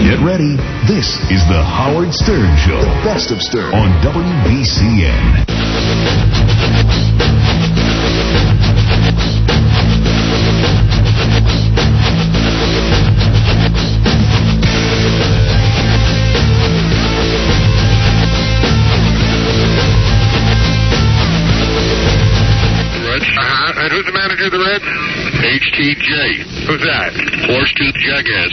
Get ready. This is the Howard Stern Show. The best of Stern on WBCN. And who's the manager of the Reds? HTJ. Who's that? Horsetooth Jackass.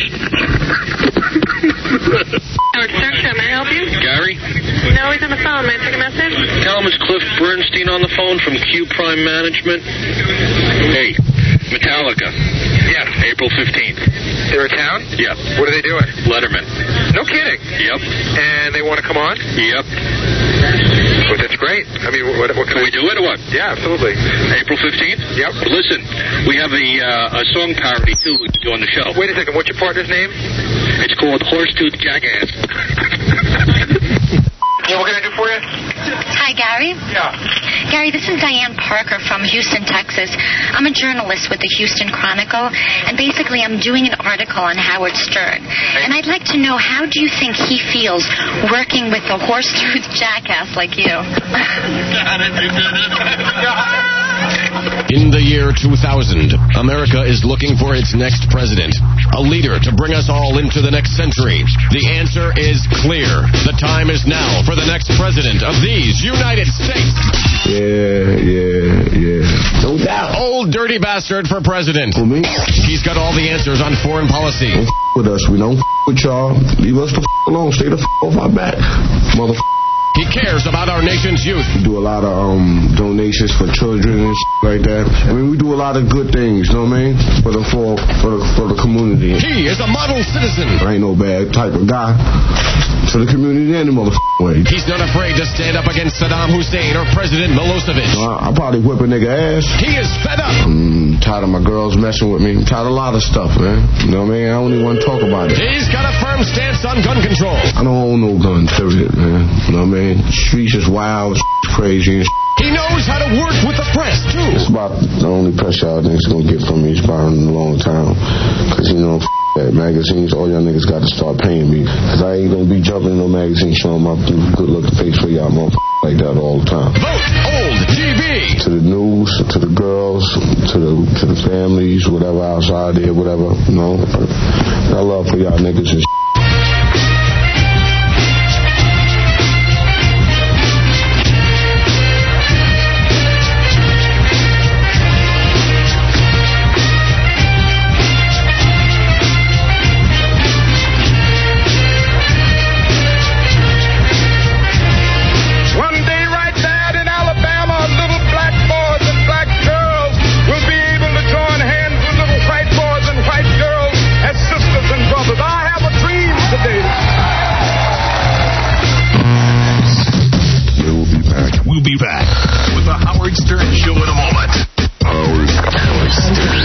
Howard Stern Show, may I help you? Gary? No, he's on the phone. May I take a message? Tell him it's Cliff Bernstein on the phone from Q Prime Management. Hey, Metallica. Yes. April 15th. They're in town? Yep. What are they doing? Letterman. No kidding. Yep. And they want to come on? Yep. Well, that's great. I mean, what can we do it or what? Yeah, absolutely. April 15th? Yep. Listen, we have a song parody, too, we can do on the show. Wait a second. What's your partner's name? It's called Horsetooth Jackass. Yeah, what can I do for you? Hi, Gary. Yeah. Gary, this is Diane Parker from Houston, Texas. I'm a journalist with the Houston Chronicle, and basically I'm doing an article on Howard Stern. And I'd like to know, how do you think he feels working with a horse-toothed jackass like you? In the year 2000, America is looking for its next president, a leader to bring us all into the next century. The answer is clear. The time is now for the next president of these United States. Yeah. No doubt. Old dirty bastard for president. For me? He's got all the answers on foreign policy. Don't with us. We don't with y'all. Leave us the alone. Stay the off our back. Mother. He cares about our nation's youth. We do a lot of donations for children and like that. I mean, we do a lot of good things, you know what I mean? For the community. He is a model citizen. I ain't no bad type of guy. For the community any way. He's not afraid to stand up against Saddam Hussein or President Milosevic. I'll probably whip a nigga ass. He is fed up. I'm tired of my girls messing with me. I'm tired of a lot of stuff, man. You know what I mean? I don't even want to talk about it. He's got a firm stance on gun control. I don't own no guns, period, man. You know what I mean? Streets is wild, crazy. He knows how to work with the press, too. It's about the only press y'all niggas gonna get from me is about in a long time. Because, you know, that magazines, all y'all niggas got to start paying me. Because I ain't gonna be jumping in no magazine showing my good looking face for y'all motherfuckers like that all the time. Vote Old GB. To the news, to the girls, to the families, whatever outside there, whatever, you know. I love for y'all niggas and Stern Show in a moment. Howard Stern.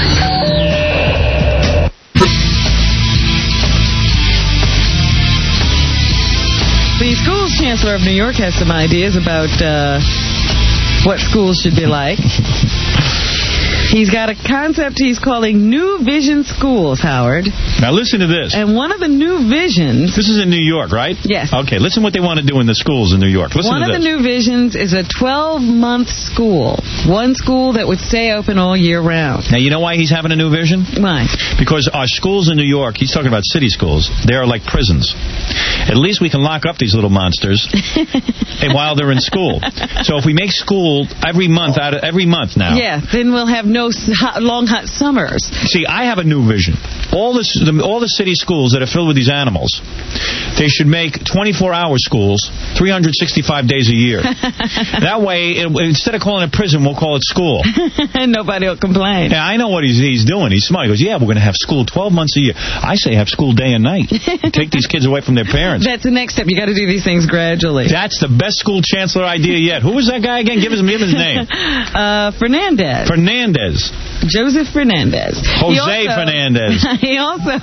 The schools chancellor of New York has some ideas about what schools should be like. He's got a concept he's calling New Vision Schools, Howard. Now listen to this. And one of the new visions... This is in New York, right? Yes. Okay, listen what they want to do in the schools in New York. Listen one to this. One of the new visions is a 12-month school. One school that would stay open all year round. Now, you know why he's having a new vision? Why? Because our schools in New York, he's talking about city schools, they are like prisons. At least we can lock up these little monsters while they're in school. So if we make school every month now. Yeah, then we'll have no long, hot summers. See, I have a new vision. All the city schools that are filled with these animals, they should make 24-hour schools 365 days a year. That way, instead of calling it prison, we'll call it school. And nobody will complain. Yeah, I know what he's doing. He's smart. He goes, yeah, we're going to have school 12 months a year. I say have school day and night. Take these kids away from their parents. That's the next step. You got to do these things gradually. That's the best school chancellor idea yet. Who was that guy again? Give his name. Fernandez. Joseph Fernandez. Fernandez. He also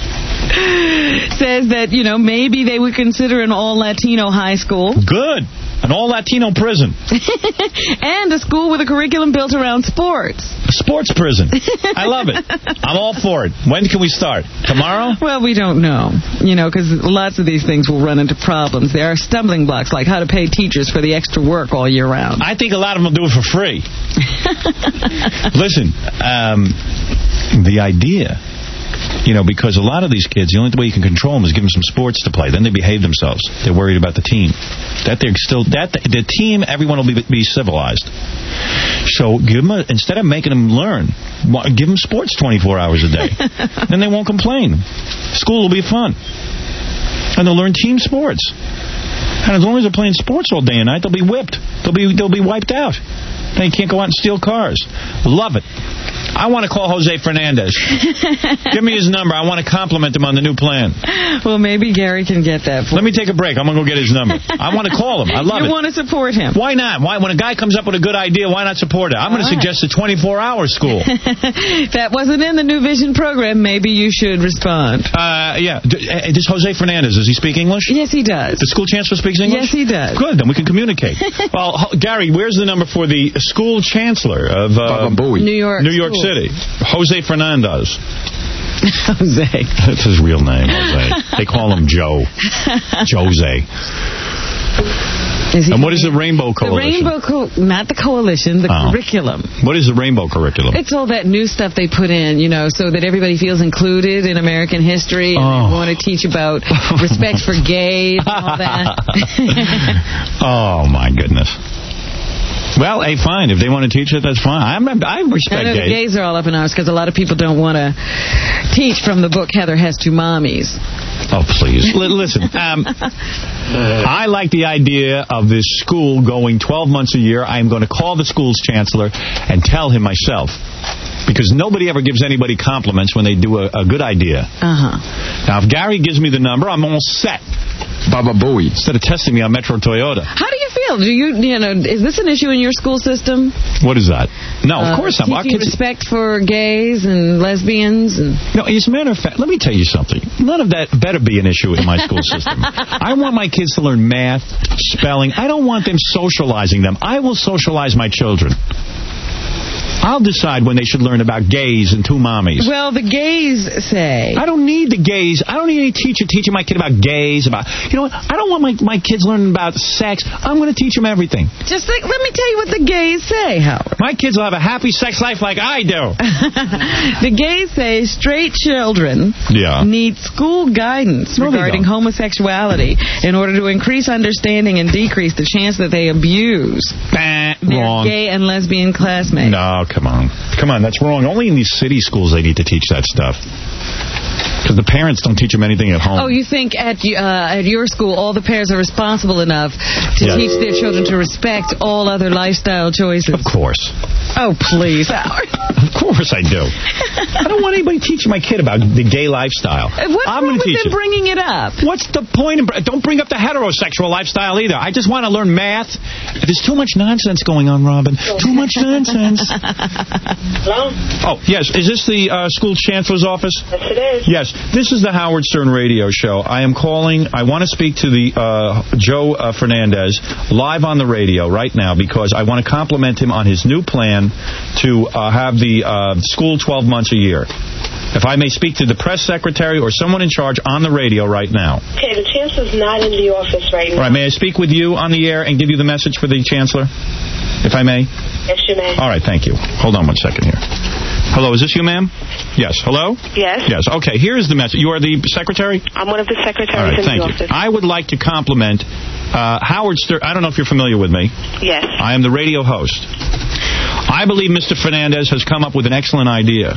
says that, maybe they would consider an all-Latino high school. Good. An all-Latino prison. And a school with a curriculum built around sports. A sports prison. I love it. I'm all for it. When can we start? Tomorrow? Well, we don't know. Because lots of these things will run into problems. There are stumbling blocks, like how to pay teachers for the extra work all year round. I think a lot of them will do it for free. Listen, the idea... because a lot of these kids, the only way you can control them is give them some sports to play. Then they behave themselves. They're worried about the team. The team, everyone will be civilized. So instead of making them learn, give them sports 24 hours a day. Then they won't complain. School will be fun. And they'll learn team sports. And as long as they're playing sports all day and night, they'll be whipped. They'll be wiped out. They can't go out and steal cars. Love it. I want to call Jose Fernandez. Give me his number. I want to compliment him on the new plan. Well, maybe Gary can get that for Let me take a break. I'm going to go get his number. I want to call him. I love it. You want to support him. Why not? When a guy comes up with a good idea, why not support it? I'm going to suggest a 24-hour school. That wasn't in the New Vision program. Maybe you should respond. Yeah. This Jose Fernandez, does he speak English? Yes, he does. The school chancellor speaks English? Yes, he does. Good. Then we can communicate. Well, Gary, where's the number for the school chancellor of New York City? Jose Fernandez. Jose. That's his real name, Jose. They call him Joe. Jose. And what is the Rainbow Coalition? Not the coalition, the curriculum. What is the Rainbow Curriculum? It's all that new stuff they put in, so that everybody feels included in American history. And they want to teach about respect for gays and all that. Oh, my goodness. Well, hey, fine. If they want to teach it, that's fine. I respect gays. The gays are all up in arms because a lot of people don't want to teach from the book Heather Has Two Mommies. Oh, please. Listen, I like the idea of this school going 12 months a year. I'm going to call the school's chancellor and tell him myself. Because nobody ever gives anybody compliments when they do a good idea. Now, if Gary gives me the number, I'm all set. Baba Booey. Instead of testing me on Metro Toyota. How do you feel? Is this an issue in your school system? What is that? No, of course not. Teaching respect for gays and lesbians? No, as a matter of fact, let me tell you something. None of that better be an issue in my school system. I want my kids to learn math, spelling. I don't want them socializing them. I will socialize my children. I'll decide when they should learn about gays and two mommies. Well, the gays say... I don't need the gays. I don't need any teacher teaching my kid about gays. You know what? I don't want my kids learning about sex. I'm going to teach them everything. Let me tell you what the gays say, Howard. My kids will have a happy sex life like I do. The gays say straight children need school guidance regarding homosexuality in order to increase understanding and decrease the chance that they abuse their gay and lesbian classmates. No, come on. That's wrong. Only in these city schools they need to teach that stuff. Because the parents don't teach them anything at home. Oh, you think at your school all the parents are responsible enough to teach their children to respect all other lifestyle choices? Of course. Oh, please, Howard. Of course I do. I don't want anybody teaching my kid about the gay lifestyle. What's wrong with them bringing it up? What's the point? Don't bring up the heterosexual lifestyle either. I just want to learn math. There's too much nonsense going on, Robin. Too much nonsense. Hello? Oh, yes. Is this the school chancellor's office? Yes, it is. Yes. This is the Howard Stern radio show. I am calling. I want to speak to the Joe Fernandez live on the radio right now because I want to compliment him on his new plan to have the school 12 months a year. If I may speak to the press secretary or someone in charge on the radio right now. Okay, the chancellor's not in the office right now. All right, may I speak with you on the air and give you the message for the chancellor, if I may? Yes, you may. All right, thank you. Hold on one second here. Hello, is this you, ma'am? Yes. Hello? Yes. Yes. Okay, here's the message. You are the secretary? I'm one of the secretaries All right, in thank the you. office. I would like to compliment Howard Stern. I don't know if you're familiar with me. Yes. I am the radio host. I believe Mr. Fernandez has come up with an excellent idea.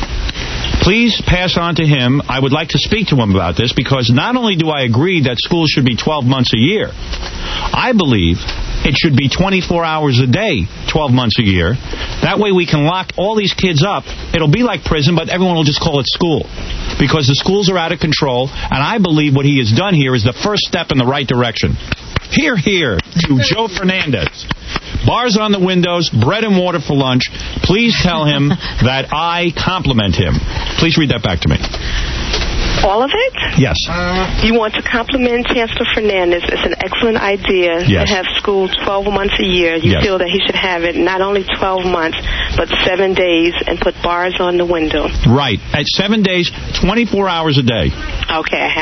Please pass on to him. I would like to speak to him about this because not only do I agree that school should be 12 months a year, I believe it should be 24 hours a day, 12 months a year. That way we can lock all these kids up. It'll be like prison, but everyone will just call it school because the schools are out of control, and I believe what he has done here is the first step in the right direction. Hear, hear to Joe Fernandez. Bars on the windows, bread and water for lunch. Please tell him that I compliment him. Please read that back to me. All of it? Yes. You want to compliment Chancellor Fernandez. It's an excellent idea to have school 12 months a year. You feel that he should have it not only 12 months, but 7 days and put bars on the window. Right. At 7 days, 24 hours a day. Okay.